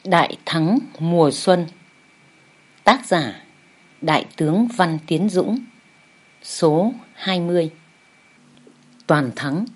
Đại thắng mùa xuân. Tác giả Đại tướng Văn Tiến Dũng. Số 20. Toàn thắng.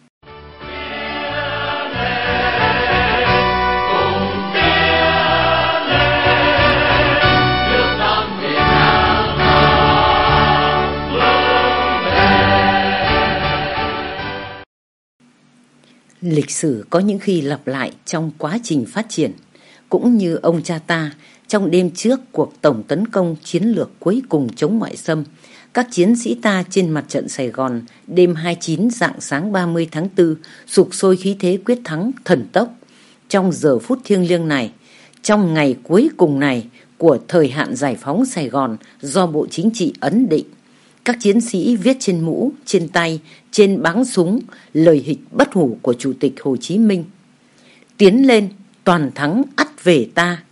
Lịch sử có những khi lặp lại trong quá trình phát triển. Cũng như ông cha ta, trong đêm trước cuộc tổng tấn công chiến lược cuối cùng chống ngoại xâm, các chiến sĩ ta trên mặt trận Sài Gòn đêm 29 rạng sáng 30 tháng 4 sục sôi khí thế quyết thắng thần tốc. Trong giờ phút thiêng liêng này, trong ngày cuối cùng này của thời hạn giải phóng Sài Gòn do Bộ Chính trị ấn định, các chiến sĩ viết trên mũ, trên tay, trên báng súng lời hịch bất hủ của Chủ tịch Hồ Chí Minh: tiến lên, toàn thắng ắt về ta.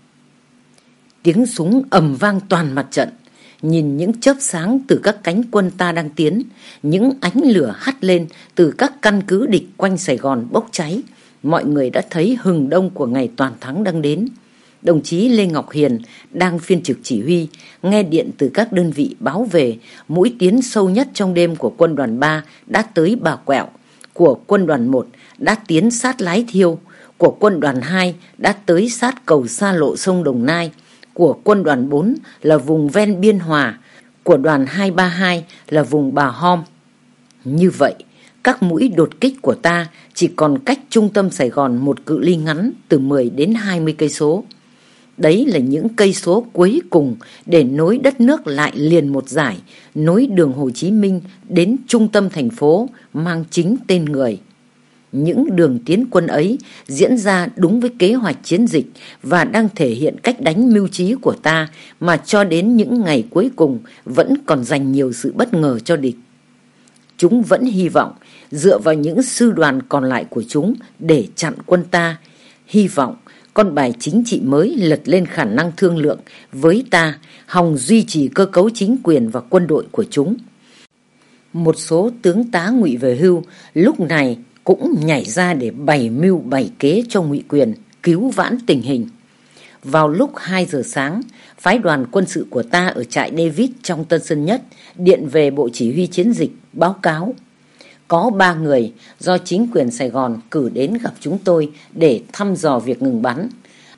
Tiếng súng ầm vang toàn mặt trận. Nhìn những chớp sáng từ các cánh quân ta đang tiến, những ánh lửa hắt lên từ các căn cứ địch quanh Sài Gòn bốc cháy, mọi người đã thấy hừng đông của ngày toàn thắng đang đến. Đồng chí Lê Ngọc Hiền đang phiên trực chỉ huy, nghe điện từ các đơn vị báo về mũi tiến sâu nhất trong đêm của quân đoàn 3 đã tới Bà Quẹo, của quân đoàn 1 đã tiến sát Lái Thiêu, của quân đoàn 2 đã tới sát cầu xa lộ sông Đồng Nai, của quân đoàn 4 là vùng ven Biên Hòa, của đoàn 232 là vùng Bà Hom. Như vậy, các mũi đột kích của ta chỉ còn cách trung tâm Sài Gòn một cự ly ngắn từ 10 đến 20 cây số. Đấy là những cây số cuối cùng để nối đất nước lại liền một dải, nối đường Hồ Chí Minh đến trung tâm thành phố mang chính tên người. Những đường tiến quân ấy diễn ra đúng với kế hoạch chiến dịch và đang thể hiện cách đánh mưu trí của ta mà cho đến những ngày cuối cùng vẫn còn dành nhiều sự bất ngờ cho địch. Chúng vẫn hy vọng dựa vào những sư đoàn còn lại của chúng để chặn quân ta, hy vọng con bài chính trị mới lật lên khả năng thương lượng với ta, hòng duy trì cơ cấu chính quyền và quân đội của chúng. Một số tướng tá ngụy về hưu lúc này cũng nhảy ra để bày mưu bày kế cho ngụy quyền cứu vãn tình hình. Vào lúc 2 giờ sáng, phái đoàn quân sự của ta ở trại David trong Tân Sơn Nhất điện về Bộ Chỉ huy Chiến dịch báo cáo có 3 người do chính quyền Sài Gòn cử đến gặp chúng tôi để thăm dò việc ngừng bắn.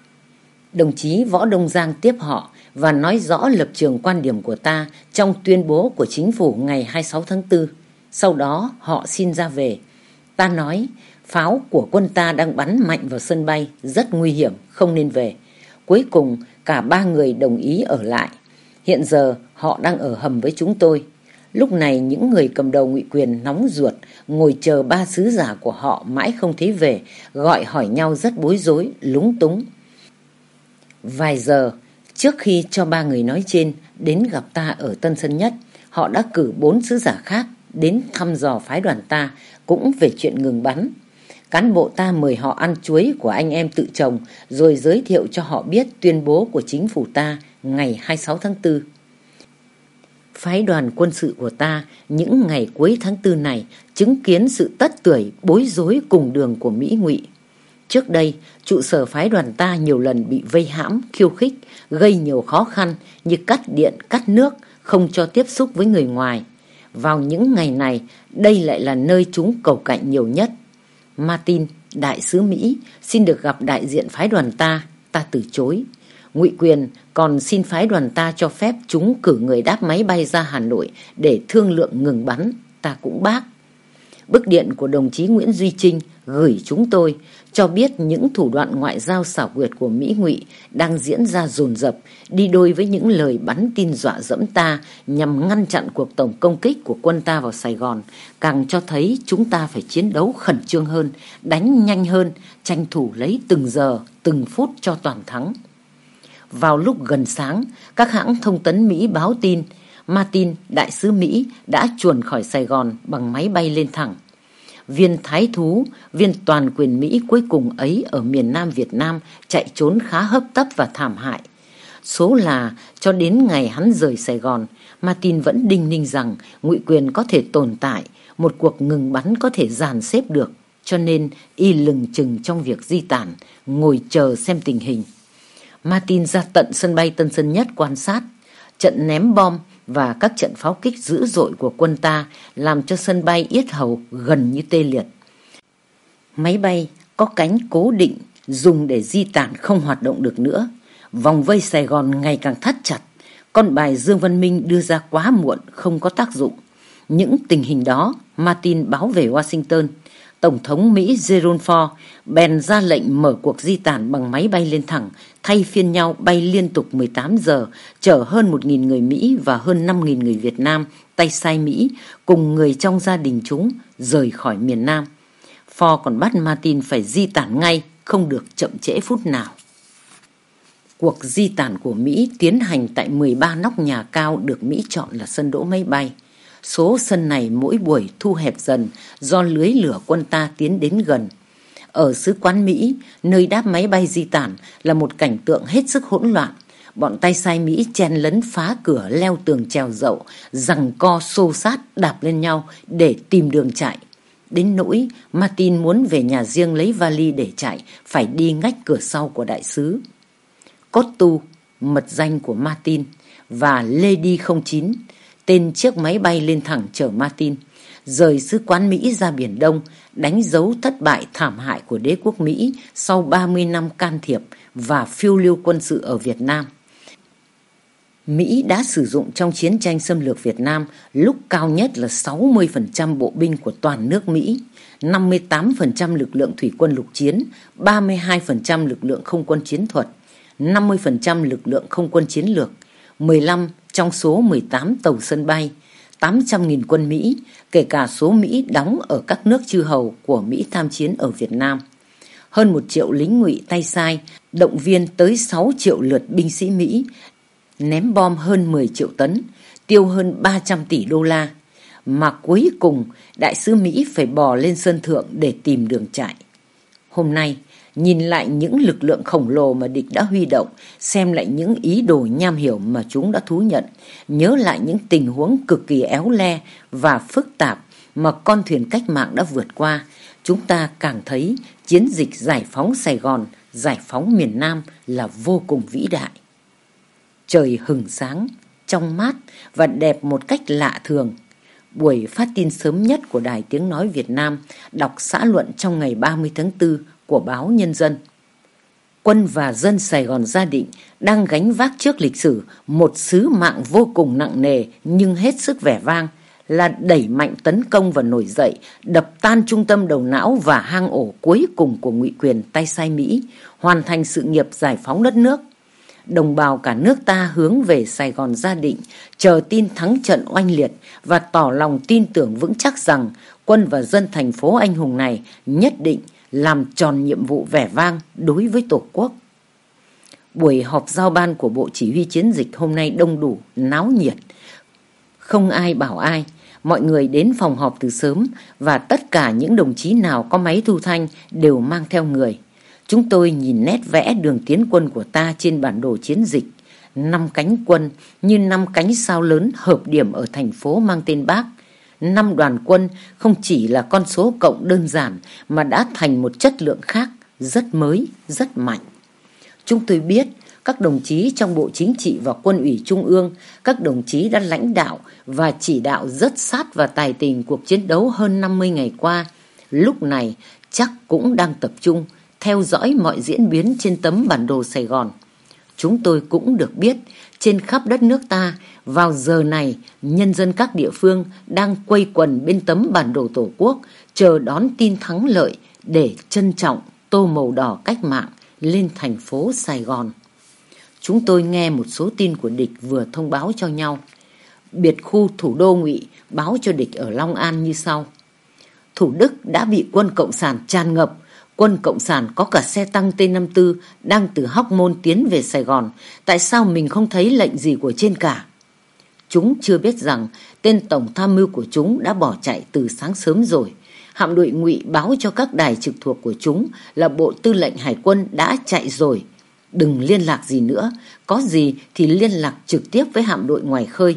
Đồng chí Võ Đông Giang tiếp họ và nói rõ lập trường quan điểm của ta trong tuyên bố của chính phủ ngày 26 tháng 4. Sau đó họ xin ra về. Ta nói pháo của quân ta đang bắn mạnh vào sân bay, rất nguy hiểm, không nên về. Cuối cùng cả 3 người đồng ý ở lại. Hiện giờ họ đang ở hầm với chúng tôi. Lúc này những người cầm đầu ngụy quyền nóng ruột ngồi chờ 3 sứ giả của họ mãi không thấy về, gọi hỏi nhau rất bối rối, lúng túng. Vài giờ trước khi cho 3 người nói trên đến gặp ta ở Tân Sơn Nhất, họ đã cử 4 sứ giả khác đến thăm dò phái đoàn ta cũng về chuyện ngừng bắn. Cán bộ ta mời họ ăn chuối của anh em tự trồng rồi giới thiệu cho họ biết tuyên bố của chính phủ ta ngày 26 tháng 4. Phái đoàn quân sự của ta những ngày cuối tháng 4 này chứng kiến sự tất tưởi bối rối cùng đường của Mỹ ngụy. Trước đây, trụ sở phái đoàn ta nhiều lần bị vây hãm, khiêu khích, gây nhiều khó khăn như cắt điện, cắt nước, không cho tiếp xúc với người ngoài. Vào những ngày này, đây lại là nơi chúng cầu cạnh nhiều nhất. Martin, đại sứ Mỹ, xin được gặp đại diện phái đoàn ta từ chối. Ngụy quyền còn xin phái đoàn ta cho phép chúng cử người đáp máy bay ra Hà Nội để thương lượng ngừng bắn, ta cũng bác. Bức điện của đồng chí Nguyễn Duy Trinh gửi chúng tôi cho biết những thủ đoạn ngoại giao xảo quyệt của Mỹ ngụy đang diễn ra dồn dập, đi đôi với những lời bắn tin dọa dẫm ta nhằm ngăn chặn cuộc tổng công kích của quân ta vào Sài Gòn, càng cho thấy chúng ta phải chiến đấu khẩn trương hơn, đánh nhanh hơn, tranh thủ lấy từng giờ, từng phút cho toàn thắng. Vào lúc gần sáng, các hãng thông tấn Mỹ báo tin Martin, đại sứ Mỹ, đã chuồn khỏi Sài Gòn bằng máy bay lên thẳng. Viên thái thú, viên toàn quyền Mỹ cuối cùng ấy ở miền Nam Việt Nam chạy trốn khá hấp tấp và thảm hại. Số là cho đến ngày hắn rời Sài Gòn, Martin vẫn đinh ninh rằng ngụy quyền có thể tồn tại, một cuộc ngừng bắn có thể dàn xếp được, cho nên y lừng chừng trong việc di tản, ngồi chờ xem tình hình. Martin ra tận sân bay Tân Sơn Nhất quan sát. Trận ném bom và các trận pháo kích dữ dội của quân ta làm cho sân bay Yết Hầu gần như tê liệt. Máy bay có cánh cố định dùng để di tản không hoạt động được nữa. Vòng vây Sài Gòn ngày càng thắt chặt. Con bài Dương Văn Minh đưa ra quá muộn, không có tác dụng. Những tình hình đó Martin báo về Washington. Tổng thống Mỹ Gerald Ford bèn ra lệnh mở cuộc di tản bằng máy bay lên thẳng, thay phiên nhau bay liên tục 18 giờ, chở hơn 1.000 người Mỹ và hơn 5.000 người Việt Nam, tay sai Mỹ, cùng người trong gia đình chúng rời khỏi miền Nam. Ford còn bắt Martin phải di tản ngay, không được chậm trễ phút nào. Cuộc di tản của Mỹ tiến hành tại 13 nóc nhà cao được Mỹ chọn là sân đỗ máy bay. Số sân này mỗi buổi thu hẹp dần do lưới lửa quân ta tiến đến gần. Ở Sứ quán Mỹ, nơi đáp máy bay di tản là một cảnh tượng hết sức hỗn loạn. Bọn tay sai Mỹ chen lấn phá cửa, leo tường trèo dậu, giằng co xô sát đạp lên nhau để tìm đường chạy. Đến nỗi Martin muốn về nhà riêng lấy vali để chạy, phải đi ngách cửa sau của đại sứ. Cottu, mật danh của Martin, và Lady 09, tên chiếc máy bay lên thẳng chở Martin, rời Sứ quán Mỹ ra Biển Đông, đánh dấu thất bại thảm hại của đế quốc Mỹ sau 30 năm can thiệp và phiêu lưu quân sự ở Việt Nam. Mỹ đã sử dụng trong chiến tranh xâm lược Việt Nam lúc cao nhất là 60% bộ binh của toàn nước Mỹ, 58% lực lượng thủy quân lục chiến, 32% lực lượng không quân chiến thuật, 50% lực lượng không quân chiến lược, 15 trong số 18 tàu sân bay, 800.000 quân Mỹ, kể cả số Mỹ đóng ở các nước chư hầu của Mỹ tham chiến ở Việt Nam. Hơn 1 triệu lính ngụy tay sai, động viên tới 6 triệu lượt binh sĩ Mỹ, ném bom hơn 10 triệu tấn, tiêu hơn 300 tỷ đô la. Mà cuối cùng, đại sứ Mỹ phải bò lên sân thượng để tìm đường chạy. Hôm nay, nhìn lại những lực lượng khổng lồ mà địch đã huy động, xem lại những ý đồ nham hiểm mà chúng đã thú nhận, nhớ lại những tình huống cực kỳ éo le và phức tạp mà con thuyền cách mạng đã vượt qua, chúng ta càng thấy chiến dịch giải phóng Sài Gòn, giải phóng miền Nam là vô cùng vĩ đại. Trời hừng sáng, trong mát và đẹp một cách lạ thường. Buổi phát tin sớm nhất của Đài Tiếng Nói Việt Nam đọc xã luận trong ngày 30 tháng 4 của báo Nhân dân. Quân và dân Sài Gòn Gia Định đang gánh vác trước lịch sử một sứ mạng vô cùng nặng nề nhưng hết sức vẻ vang, là đẩy mạnh tấn công và nổi dậy, đập tan trung tâm đầu não và hang ổ cuối cùng của ngụy quyền tay sai Mỹ, hoàn thành sự nghiệp giải phóng đất nước. Đồng bào cả nước ta hướng về Sài Gòn Gia Định, chờ tin thắng trận oanh liệt và tỏ lòng tin tưởng vững chắc rằng quân và dân thành phố anh hùng này nhất định làm tròn nhiệm vụ vẻ vang đối với Tổ quốc. Buổi họp giao ban của Bộ Chỉ huy Chiến dịch hôm nay đông đủ, náo nhiệt. Không ai bảo ai, mọi người đến phòng họp từ sớm và tất cả những đồng chí nào có máy thu thanh đều mang theo người. Chúng tôi nhìn nét vẽ đường tiến quân của ta trên bản đồ chiến dịch. 5 cánh quân như 5 cánh sao lớn hợp điểm ở thành phố mang tên Bác. 5 đoàn quân không chỉ là con số cộng đơn giản mà đã thành một chất lượng khác, rất mới, rất mạnh. Chúng tôi biết các đồng chí trong Bộ Chính trị và Quân ủy Trung ương, các đồng chí đã lãnh đạo và chỉ đạo rất sát và tài tình cuộc chiến đấu hơn 50 ngày qua. Lúc này chắc cũng đang tập trung theo dõi mọi diễn biến trên tấm bản đồ Sài Gòn. Chúng tôi cũng được biết trên khắp đất nước ta vào giờ này nhân dân các địa phương đang quây quần bên tấm bản đồ Tổ quốc chờ đón tin thắng lợi để trân trọng tô màu đỏ cách mạng lên thành phố Sài Gòn. Chúng tôi nghe một số tin của địch vừa thông báo cho nhau. Biệt khu thủ đô ngụy báo cho địch ở Long An như sau: Thủ Đức đã bị quân Cộng sản tràn ngập. Quân Cộng sản có cả xe tăng T-54 đang từ Hóc Môn tiến về Sài Gòn. Tại sao mình không thấy lệnh gì của trên cả? Chúng chưa biết rằng tên tổng tham mưu của chúng đã bỏ chạy từ sáng sớm rồi. Hạm đội ngụy báo cho các đài trực thuộc của chúng là Bộ Tư lệnh Hải quân đã chạy rồi. Đừng liên lạc gì nữa, có gì thì liên lạc trực tiếp với hạm đội ngoài khơi.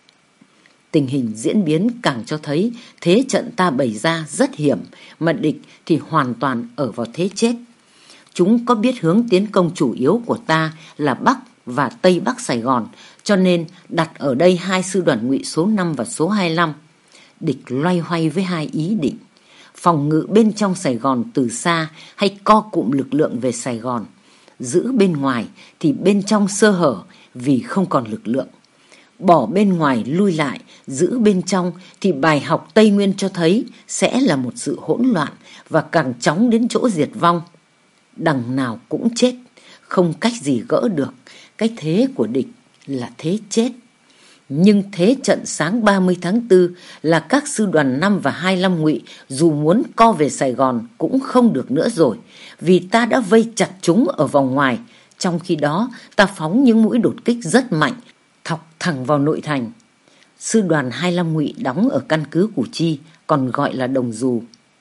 Tình hình diễn biến càng cho thấy thế trận ta bày ra rất hiểm, mà địch thì hoàn toàn ở vào thế chết. Chúng có biết hướng tiến công chủ yếu của ta là Bắc và Tây Bắc Sài Gòn, cho nên đặt ở đây hai sư đoàn Ngụy số 5 và số 25. Địch loay hoay với hai ý định: phòng ngự bên trong Sài Gòn từ xa hay co cụm lực lượng về Sài Gòn. Giữ bên ngoài thì bên trong sơ hở vì không còn lực lượng. Bỏ bên ngoài lui lại, giữ bên trong thì bài học Tây Nguyên cho thấy sẽ là một sự hỗn loạn và càng chóng đến chỗ diệt vong. Đằng nào cũng chết, không cách gì gỡ được. Cái thế của địch là thế chết. Nhưng thế trận sáng 30 tháng 4 là các sư đoàn 5 và 25 Ngụy dù muốn co về Sài Gòn cũng không được nữa rồi, vì ta đã vây chặt chúng ở vòng ngoài. Trong khi đó ta phóng những mũi đột kích rất mạnh, thọc thẳng vào nội thành. Sư đoàn 25 Ngụy đóng ở căn cứ Củ Chi, còn gọi là Đồng Dù.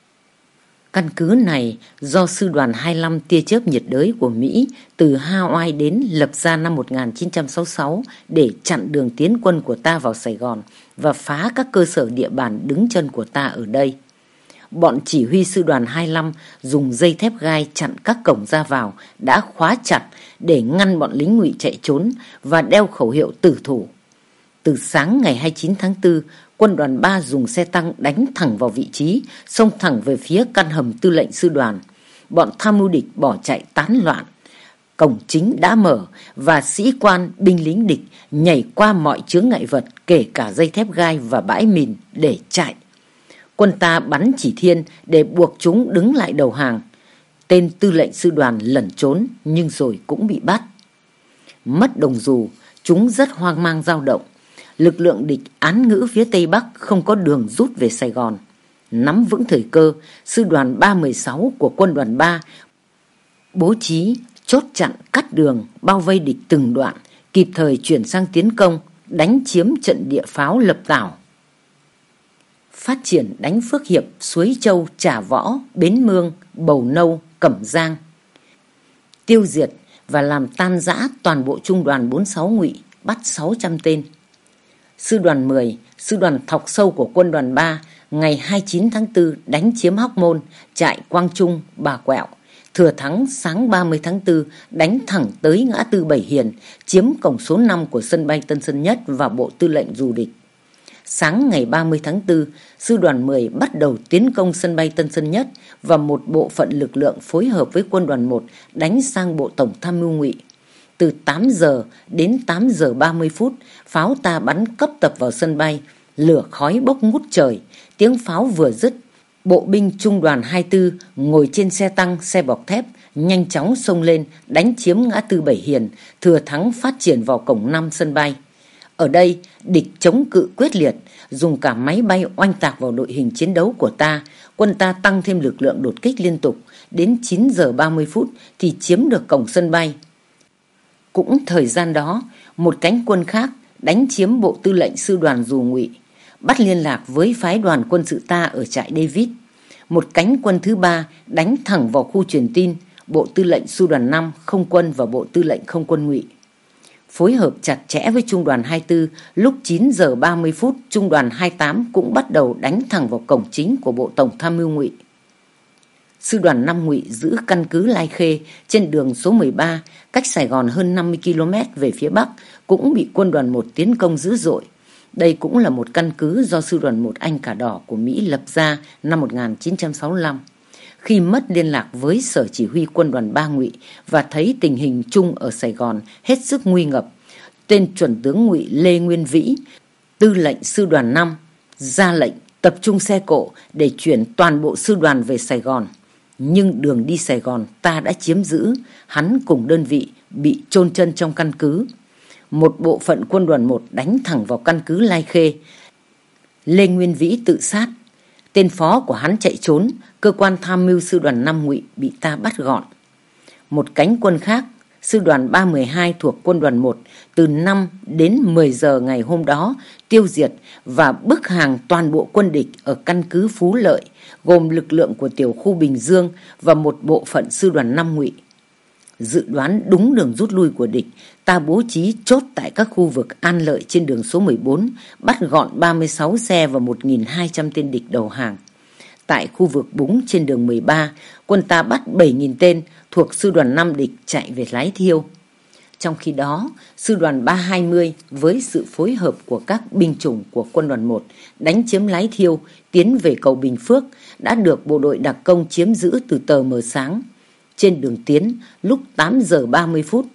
Căn cứ này do sư đoàn 25 tia chớp nhiệt đới của Mỹ từ Hawaii đến lập ra năm 1966 để chặn đường tiến quân của ta vào Sài Gòn và phá các cơ sở địa bàn đứng chân của ta ở đây. Bọn chỉ huy sư đoàn 25 dùng dây thép gai chặn các cổng ra vào, đã khóa chặt để ngăn bọn lính Ngụy chạy trốn và đeo khẩu hiệu tử thủ. Từ sáng ngày 29 tháng 4, quân đoàn 3 dùng xe tăng đánh thẳng vào vị trí, xông thẳng về phía căn hầm tư lệnh sư đoàn. Bọn tham mưu địch bỏ chạy tán loạn. Cổng chính đã mở và sĩ quan, binh lính địch nhảy qua mọi chướng ngại vật, kể cả dây thép gai và bãi mìn để chạy. Quân ta bắn chỉ thiên để buộc chúng đứng lại đầu hàng. Tên tư lệnh sư đoàn lẩn trốn nhưng rồi cũng bị bắt. Mất Đồng Dù, chúng rất hoang mang dao động. Lực lượng địch án ngữ phía Tây Bắc không có đường rút về Sài Gòn. Nắm vững thời cơ, sư đoàn 316 của quân đoàn 3 bố trí chốt chặn cắt đường, bao vây địch từng đoạn, kịp thời chuyển sang tiến công, đánh chiếm trận địa pháo Lập Tảo. Phát triển đánh Phước Hiệp, Suối Châu, Trà Võ, Bến Mương, Bầu Nâu, Cẩm Giang. Tiêu diệt và làm tan rã toàn bộ trung đoàn 46 Ngụy, bắt 600 tên. Sư đoàn 10, sư đoàn thọc sâu của quân đoàn 3 ngày 29 tháng 4 đánh chiếm Hóc Môn, trại Quang Trung, Bà Quẹo. Thừa thắng sáng 30 tháng 4 đánh thẳng tới ngã tư Bảy Hiền, chiếm cổng số 5 của sân bay Tân Sơn Nhất và bộ tư lệnh dù địch. Sáng ngày 30 tháng 4, sư đoàn 10 bắt đầu tiến công sân bay Tân Sơn Nhất và một bộ phận lực lượng phối hợp với quân đoàn 1 đánh sang bộ tổng tham mưu Ngụy. Từ 8 giờ đến 8 giờ 30 phút, pháo ta bắn cấp tập vào sân bay, lửa khói bốc ngút trời. Tiếng pháo vừa dứt, bộ binh trung đoàn 24 ngồi trên xe tăng, xe bọc thép, nhanh chóng xông lên, đánh chiếm ngã tư Bảy Hiền, thừa thắng phát triển vào cổng 5 sân bay. Ở đây, địch chống cự quyết liệt, dùng cả máy bay oanh tạc vào đội hình chiến đấu của ta. Quân ta tăng thêm lực lượng đột kích liên tục, đến 9 giờ 30 phút thì chiếm được cổng sân bay. Cũng thời gian đó, một cánh quân khác đánh chiếm bộ tư lệnh sư đoàn dù Ngụy, bắt liên lạc với phái đoàn quân sự ta ở trại David. Một cánh quân thứ ba đánh thẳng vào khu truyền tin, bộ tư lệnh sư đoàn 5 không quân và bộ tư lệnh không quân Ngụy. Phối hợp chặt chẽ với trung đoàn 24, lúc 9 giờ 30 phút, trung đoàn 28 cũng bắt đầu đánh thẳng vào cổng chính của bộ tổng tham mưu Ngụy. Sư đoàn 5 Ngụy giữ căn cứ Lai Khê trên đường số 13, cách Sài Gòn hơn 50 km về phía Bắc, cũng bị quân đoàn 1 tiến công dữ dội. Đây cũng là một căn cứ do sư đoàn 1 Anh Cả Đỏ của Mỹ lập ra năm 1965. Khi mất liên lạc với sở chỉ huy quân đoàn 3 Ngụy và thấy tình hình chung ở Sài Gòn hết sức nguy ngập, tên chuẩn tướng Ngụy Lê Nguyên Vĩ, tư lệnh sư đoàn 5, ra lệnh tập trung xe cộ để chuyển toàn bộ sư đoàn về Sài Gòn. Nhưng đường đi Sài Gòn ta đã chiếm giữ, hắn cùng đơn vị bị chôn chân trong căn cứ. Một bộ phận quân đoàn 1 đánh thẳng vào căn cứ Lai Khê. Lê Nguyên Vĩ tự sát. Tên phó của hắn chạy trốn, cơ quan tham mưu sư đoàn 5 Ngụy bị ta bắt gọn. Một cánh quân khác, sư đoàn 312 thuộc quân đoàn 1, từ 5 đến 10 giờ ngày hôm đó tiêu diệt và bức hàng toàn bộ quân địch ở căn cứ Phú Lợi, gồm lực lượng của tiểu khu Bình Dương và một bộ phận sư đoàn 5 Ngụy. Dự đoán đúng đường rút lui của địch, ta bố trí chốt tại các khu vực An Lợi trên đường số 14, bắt gọn 36 xe và 1.200 tên địch đầu hàng. Tại khu vực Búng trên đường 13, quân ta bắt 7.000 tên thuộc sư đoàn 5 địch chạy về Lái Thiêu. Trong khi đó, sư đoàn 320 với sự phối hợp của các binh chủng của quân đoàn 1 đánh chiếm Lái Thiêu, tiến về cầu Bình Phước, đã được bộ đội đặc công chiếm giữ từ tờ mờ sáng. Trên đường tiến, lúc 8 giờ 30 phút,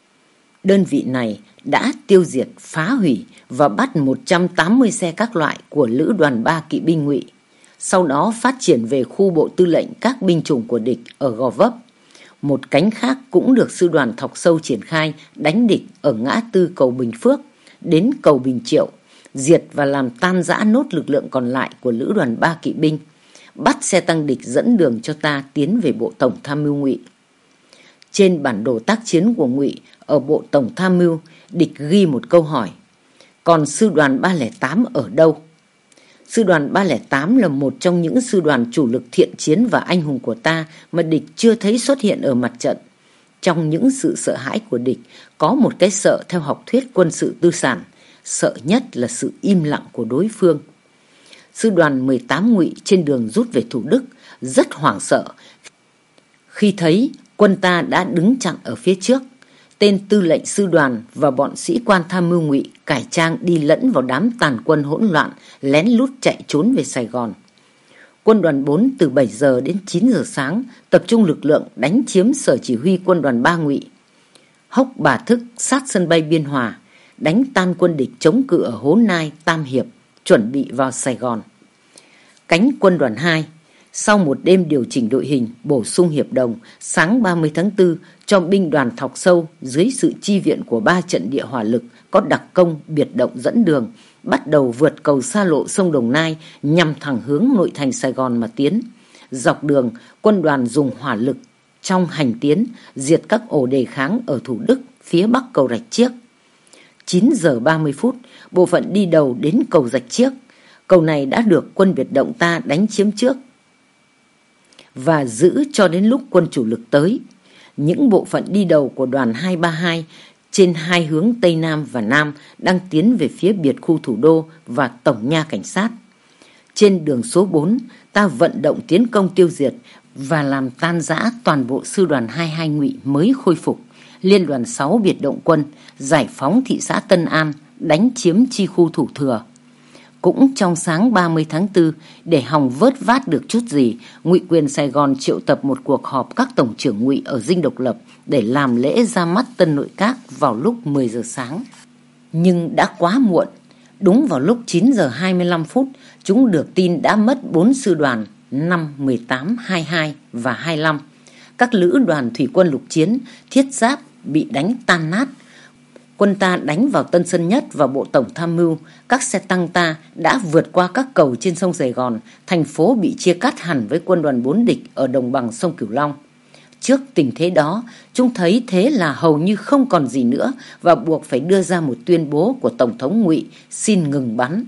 đơn vị này đã tiêu diệt, phá hủy và bắt 180 xe các loại của Lữ đoàn 3 kỵ binh Ngụy. Sau đó phát triển về khu bộ tư lệnh các binh chủng của địch ở Gò Vấp. Một cánh khác cũng được sư đoàn Thọc Sâu triển khai đánh địch ở ngã tư cầu Bình Phước đến cầu Bình Triệu, diệt và làm tan rã nốt lực lượng còn lại của Lữ đoàn 3 kỵ binh, bắt xe tăng địch dẫn đường cho ta tiến về bộ tổng tham mưu Ngụy. Trên bản đồ tác chiến của Ngụy ở bộ tổng tham mưu, địch ghi một câu hỏi: còn sư đoàn 308 ở đâu? Sư đoàn 308 là một trong những sư đoàn chủ lực thiện chiến và anh hùng của ta mà địch chưa thấy xuất hiện ở mặt trận. Trong những sự sợ hãi của địch, có một cái sợ theo học thuyết quân sự tư sản, sợ nhất là sự im lặng của đối phương. Sư đoàn 18 Ngụy trên đường rút về Thủ Đức rất hoảng sợ khi thấy quân ta đã đứng chặn ở phía trước. Tên tư lệnh sư đoàn và bọn sĩ quan tham mưu Ngụy cải trang đi lẫn vào đám tàn quân hỗn loạn, lén lút chạy trốn về Sài Gòn. Quân đoàn 4 từ 7 giờ đến 9 giờ sáng tập trung lực lượng đánh chiếm sở chỉ huy quân đoàn 3 Ngụy. Hốc Bà Thức sát sân bay Biên Hòa, đánh tan quân địch chống cự ở Hố Nai, Tam Hiệp, chuẩn bị vào Sài Gòn. Cánh quân đoàn 2, sau một đêm điều chỉnh đội hình, bổ sung hiệp đồng, sáng 30 tháng 4 cho binh đoàn Thọc Sâu dưới sự chi viện của 3 trận địa hỏa lực có đặc công biệt động dẫn đường, bắt đầu vượt cầu xa lộ sông Đồng Nai nhằm thẳng hướng nội thành Sài Gòn mà tiến. Dọc đường, quân đoàn dùng hỏa lực trong hành tiến, diệt các ổ đề kháng ở Thủ Đức, phía bắc cầu Rạch Chiếc. 9 giờ 30 phút, bộ phận đi đầu đến cầu Rạch Chiếc. Cầu này đã được quân biệt động ta đánh chiếm trước và giữ cho đến lúc quân chủ lực tới. Những bộ phận đi đầu của đoàn 232 trên hai hướng Tây Nam và Nam đang tiến về phía biệt khu thủ đô và tổng nha cảnh sát. Trên đường số 4, ta vận động tiến công tiêu diệt và làm tan rã toàn bộ sư đoàn 22 Ngụy mới khôi phục. Liên đoàn 6 biệt động quân giải phóng thị xã Tân An, đánh chiếm chi khu Thủ Thừa. Cũng trong sáng 30 tháng 4, để hòng vớt vát được chút gì, Ngụy quyền Sài Gòn triệu tập một cuộc họp các tổng trưởng Ngụy ở Dinh Độc Lập để làm lễ ra mắt tân nội các vào lúc 10 giờ sáng. Nhưng đã quá muộn. Đúng vào lúc 9 giờ 25 phút, chúng được tin đã mất 4 sư đoàn 5, 18, 22 và 25. Các lữ đoàn thủy quân lục chiến, thiết giáp bị đánh tan nát. Quân ta đánh vào Tân Sơn Nhất và bộ tổng tham mưu. Các xe tăng ta đã vượt qua các cầu trên sông Sài Gòn. Thành phố bị chia cắt hẳn với quân đoàn 4 địch ở đồng bằng sông Cửu Long. Trước tình thế đó, chúng thấy thế là hầu như không còn gì nữa và buộc phải đưa ra một tuyên bố của Tổng thống Ngụy xin ngừng bắn.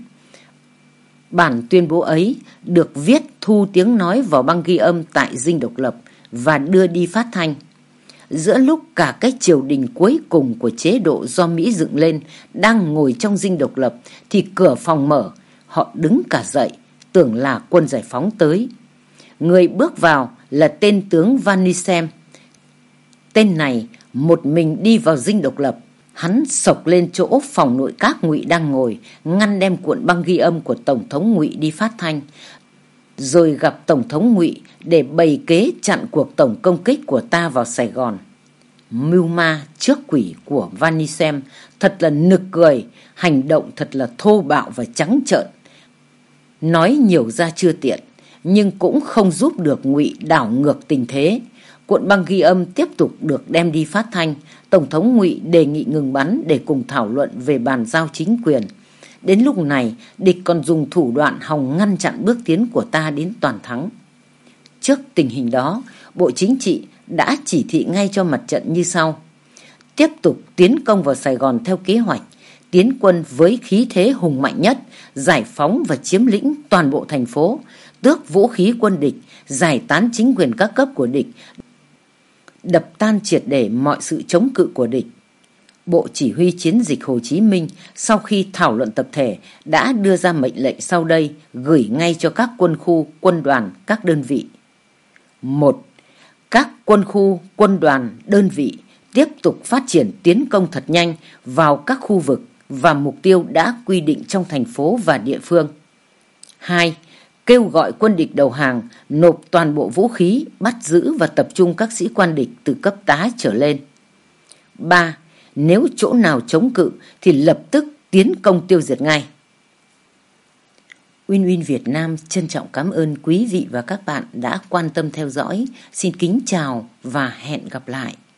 Bản tuyên bố ấy được viết thu tiếng nói vào băng ghi âm tại Dinh Độc Lập và đưa đi phát thanh. Giữa lúc cả cái triều đình cuối cùng của chế độ do Mỹ dựng lên đang ngồi trong Dinh Độc Lập thì cửa phòng mở, họ đứng cả dậy, tưởng là quân giải phóng tới. Người bước vào là tên tướng Van Nysem. Tên này một mình đi vào Dinh Độc Lập. Hắn xộc lên chỗ phòng nội các Ngụy đang ngồi, ngăn đem cuộn băng ghi âm của Tổng thống Ngụy đi phát thanh, rồi gặp Tổng thống Ngụy để bày kế chặn cuộc tổng công kích của ta vào Sài Gòn. Mưu ma trước quỷ của Van Nysem thật là nực cười, hành động thật là thô bạo và trắng trợn. Nói nhiều ra chưa tiện, nhưng cũng không giúp được Ngụy đảo ngược tình thế. Cuộn băng ghi âm tiếp tục được đem đi phát thanh. Tổng thống Ngụy đề nghị ngừng bắn để cùng thảo luận về bàn giao chính quyền. Đến lúc này, địch còn dùng thủ đoạn hòng ngăn chặn bước tiến của ta đến toàn thắng. Trước tình hình đó, Bộ Chính trị đã chỉ thị ngay cho mặt trận như sau: tiếp tục tiến công vào Sài Gòn theo kế hoạch, tiến quân với khí thế hùng mạnh nhất, giải phóng và chiếm lĩnh toàn bộ thành phố, tước vũ khí quân địch, giải tán chính quyền các cấp của địch, đập tan triệt để mọi sự chống cự của địch. Bộ Chỉ huy Chiến dịch Hồ Chí Minh sau khi thảo luận tập thể đã đưa ra mệnh lệnh sau đây gửi ngay cho các quân khu, quân đoàn, các đơn vị. 1. Các quân khu, quân đoàn, đơn vị tiếp tục phát triển tiến công thật nhanh vào các khu vực và mục tiêu đã quy định trong thành phố và địa phương. 2. Kêu gọi quân địch đầu hàng, nộp toàn bộ vũ khí, bắt giữ và tập trung các sĩ quan địch từ cấp tá trở lên. 3. Nếu chỗ nào chống cự thì lập tức tiến công tiêu diệt ngay. Win Win Việt Nam trân trọng cảm ơn quý vị và các bạn đã quan tâm theo dõi. Xin kính chào và hẹn gặp lại.